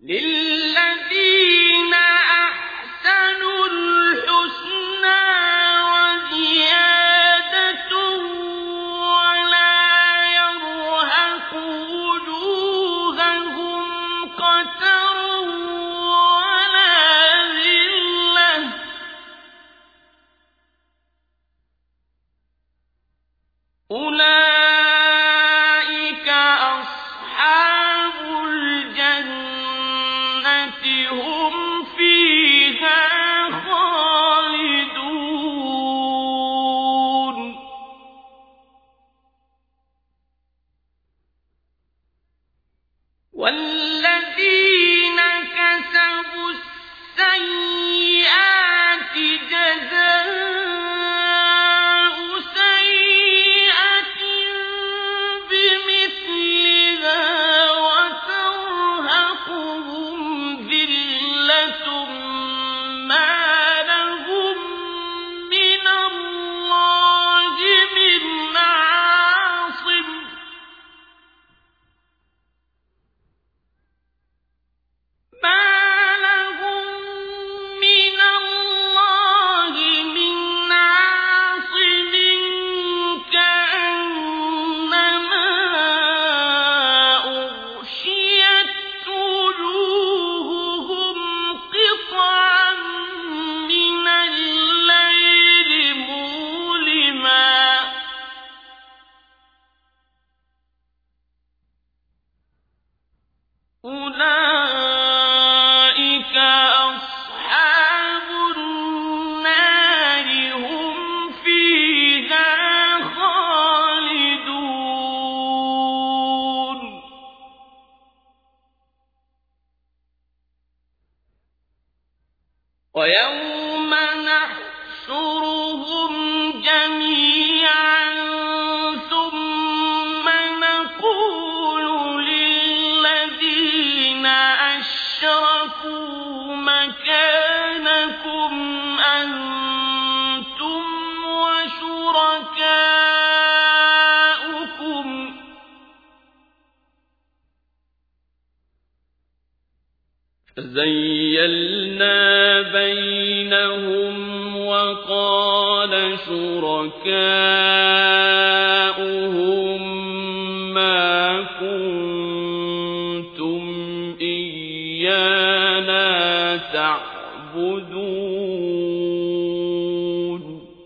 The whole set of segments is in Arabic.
للذين أحسنوا الحسنى وزيادة ولا يرهق وجوههم قتر ولا ذلة أولئك أصحاب الجنة هم فيها خالدون والذين كسبوا السيئات جزاء سيئة بمثلها وترهقهم ذلة ما لهم من الله من عاصم كأنما أغشيت وجوههم قطعا من الليل مظلما أولئك أصحاب النار هم فيها خالدون ويوم نحشرهم جميعا ثم نقول للذين أشركوا مكانكم أنتم وشركاؤكم فزيلنا بينهم وقال شركاؤهم ما كنتم إيانا تعبدون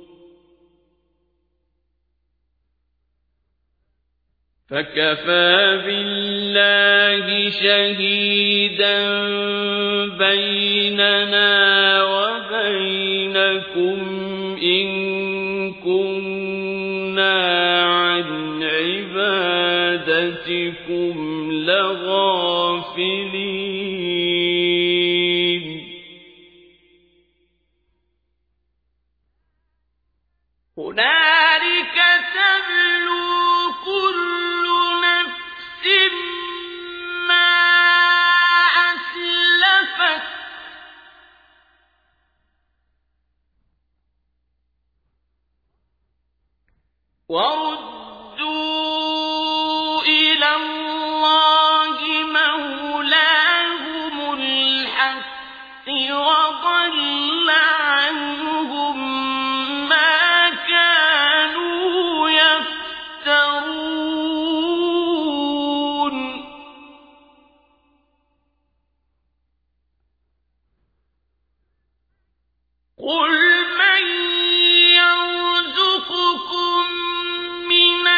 فكفى بالله شهيدا بيننا وبينكم إن كنا عن عبادتكم لغافلين هنالك تبلو كل نفس ما أسلفت وردوا إلى الله مولاهم الحق وضل عنهم ما كانوا يفترون قل من يرزقكم من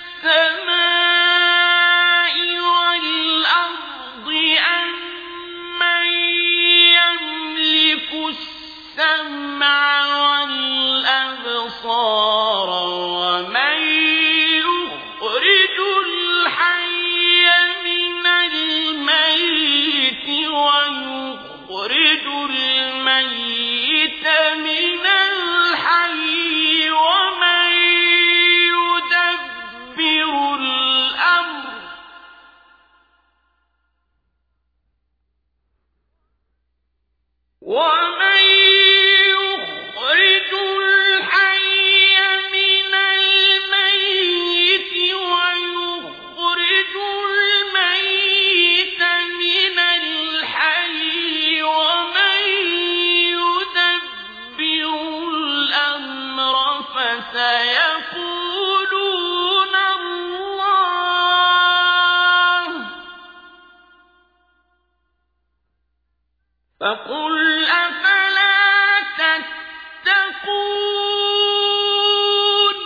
السماء والأرض أم من يملك السمع والأبصار ومن يخرج الحي من الميت ويخرج الميت من الحي ومن يدبر الأمر ومن يخرج الحي من الميت ويخرج الميت من الحي فقل أفلا تتقون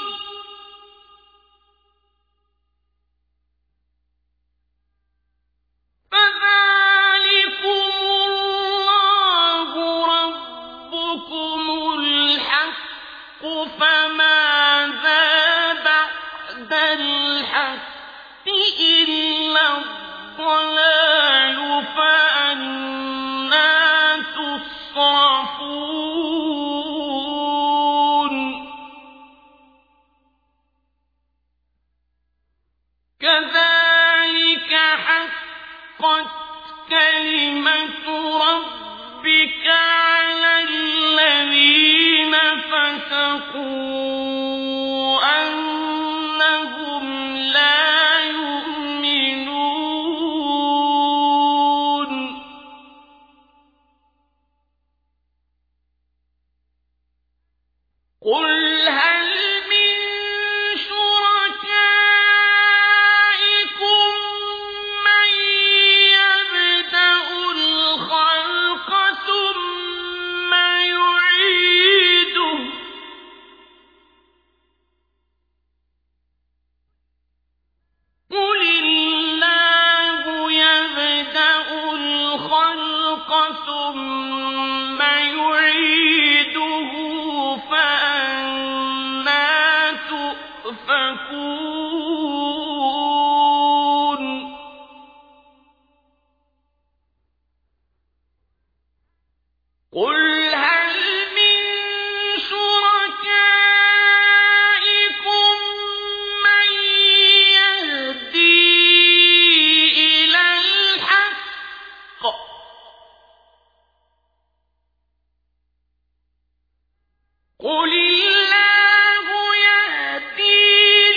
فذلكم الله ربكم الحق فماذا بعد الحق إلا الضلال فأنى تصرفون كذلك حقت كلمة ربك على الذين فسقوا أنهم لا يؤمنون قل هل من شركائكم من يبدأ الخلق ثم يعيده قل الله يبدأ الخلق ثم يعيده فأنى تؤفكون قل هل من شركائكم من يهدي إلى الحق قل الله يهدي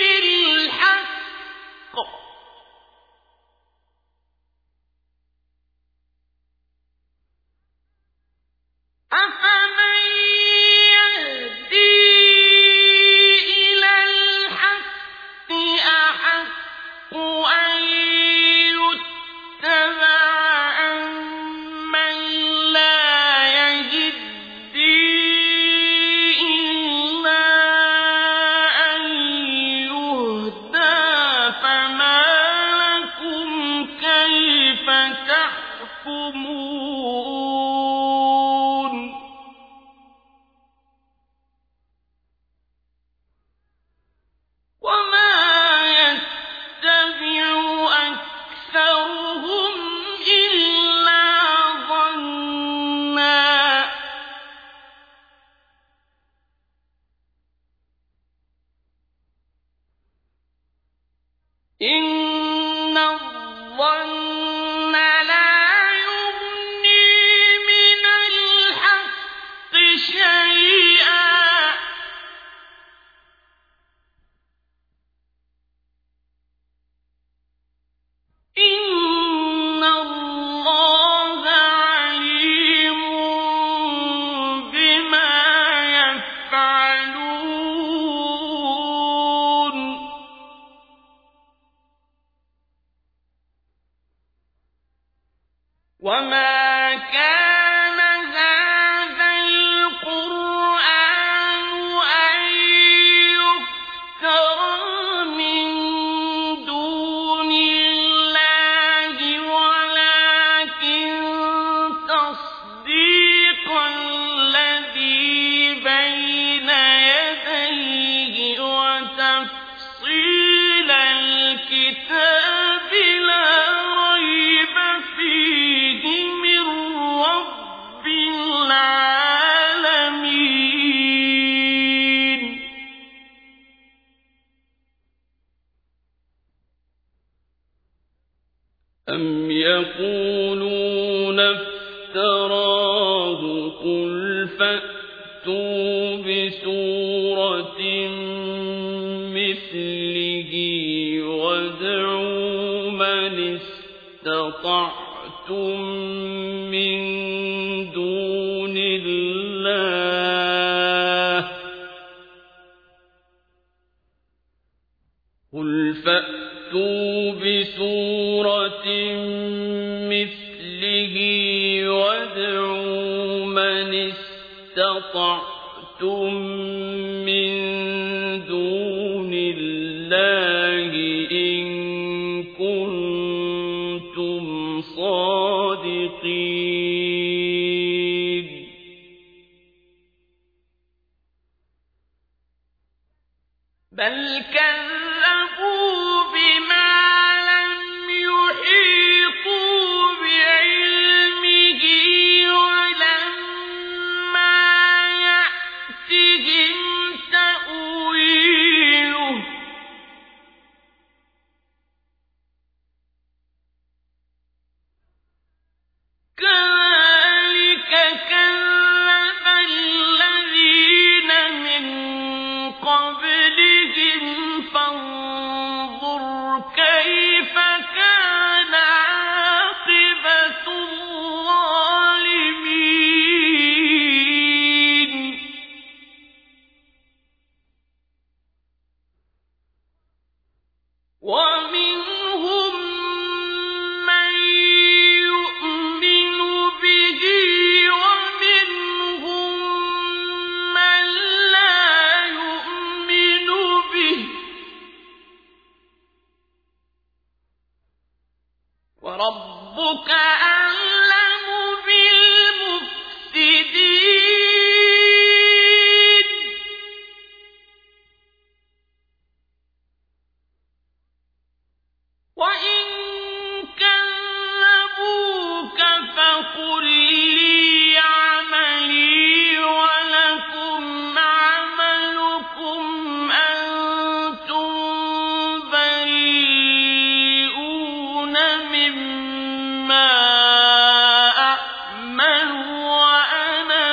للحق أفمن يهدي إلى الحق أحق أن يتبع أمن لا يهدي إلا أن يهدى فما لكم كيف تحكمون وما يتبع أكثرهم إلا ظنا إن الظن لا يغني من الحق شيئا إن الله عليم بما يفعلون وما كان هذا القرآن أن يفترى من دون الله ولكن تصديق الذي بين يديه وتفصيل الكتاب لا ريب فيه من رب العالمين أم يقولون افتراه قل فأتوا بسورة مثله وادعوا من استطعتم من دون الله قل فأتوا بسورة مثله بمثله وادعوا من استطعتم من دون الله إن كنتم صادقين بل كذبوا بما لم يحيطوا بعلمه ولما يأتهم تأويله كذلك كذب الذين من قبلهم فانظر كيف كان عاقبة الظالمين ومنهم من يؤمن به ومنهم من لا يؤمن به وربك أعلم بالمفسدين وإن كذبوك فقل لي عملي ولكم عملكم أنتم بريئون مما أعمل وأنا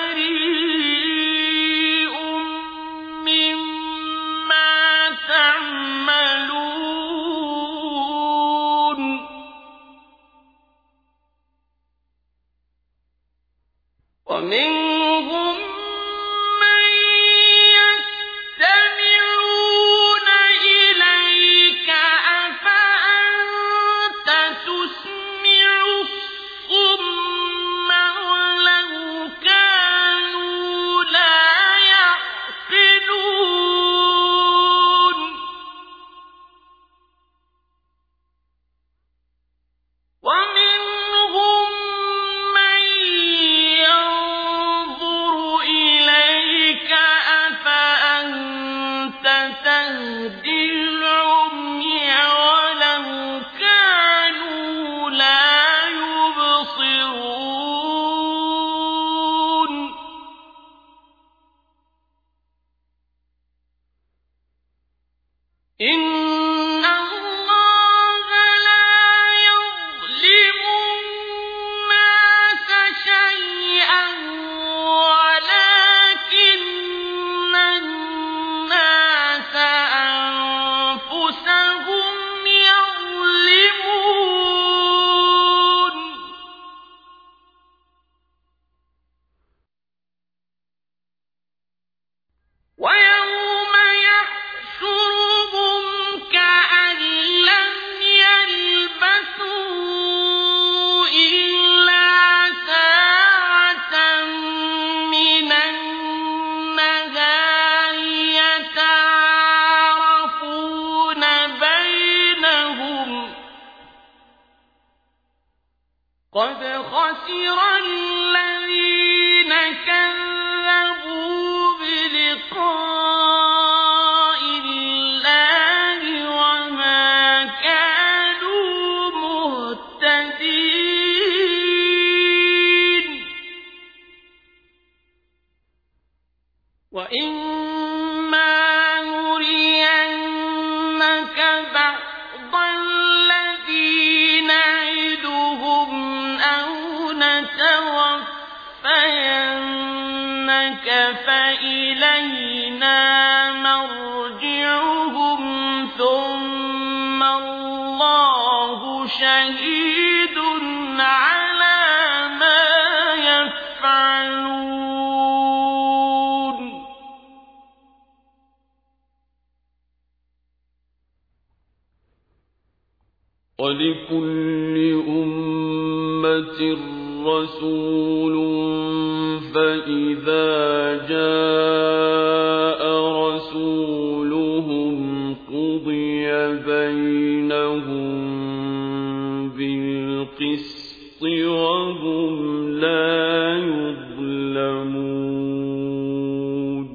بريء مما تعملون ومنهم من يستمعون إليك أفأنت تسمع الصم ولو كانوا لا يعقلون ومنهم من ينظر إليك أفأنت تهدي العمي ولو كانوا لا يبصرون إن الله لا يظلم الناس شيئا ولكن الناس أنفسهم يظلمون ويوم يحشرهم كأن لم يلبثوا إلا ساعة من النهار يتعارفون بينهم قد خسر الذين كذبوا بلقاء الله وما كانوا مهتدين وإما نرينك بعض الذي نعدهم أو نتوفينك فإلينا مرجعهم ثم الله شهيد على ما يفعلون ولكل أمة أمة رسول فإذا جاء رسولهم قضي بينهم بالقسط وهم لا يظلمون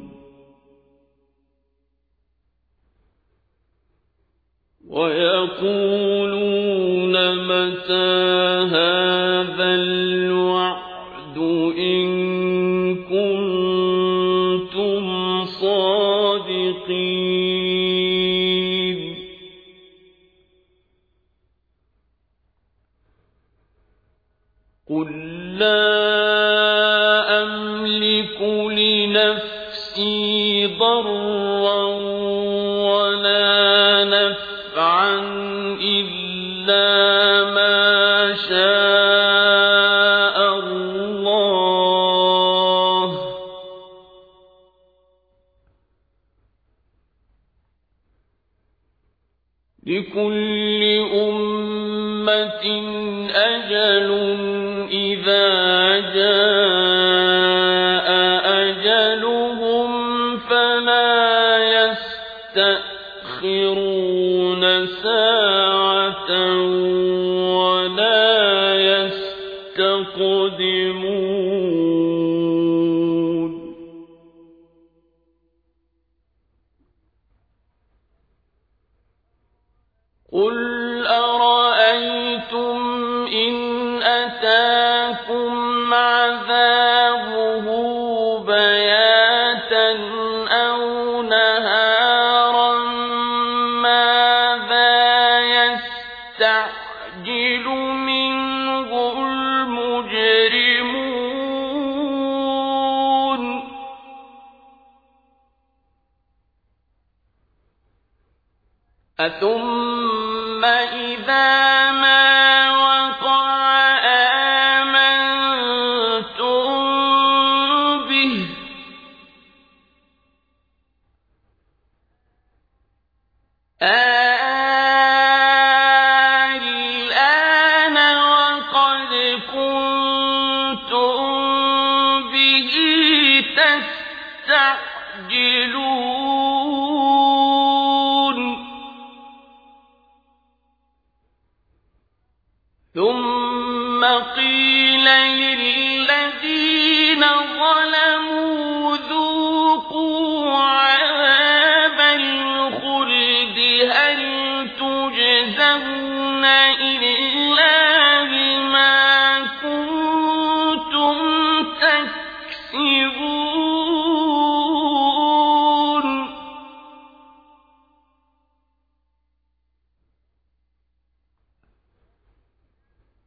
ويقولون متى هذا الوعد إن كنتم صادقين قل لا أملك لنفسي ضرا ولا نفعا إلا ما شاء الله لكل أمة أجل إذا جاء أجلهم فلا يستأخرون ساعة ولا يستقدمون قل أرأيتم إن أتاكم عذابه بياتا أو نهارا ماذا يستعجل منه المجرمون أثم إذا ما وقع آمنتم به الآن وقد كنتم به تستعجلون ثم قيل للذين ظلموا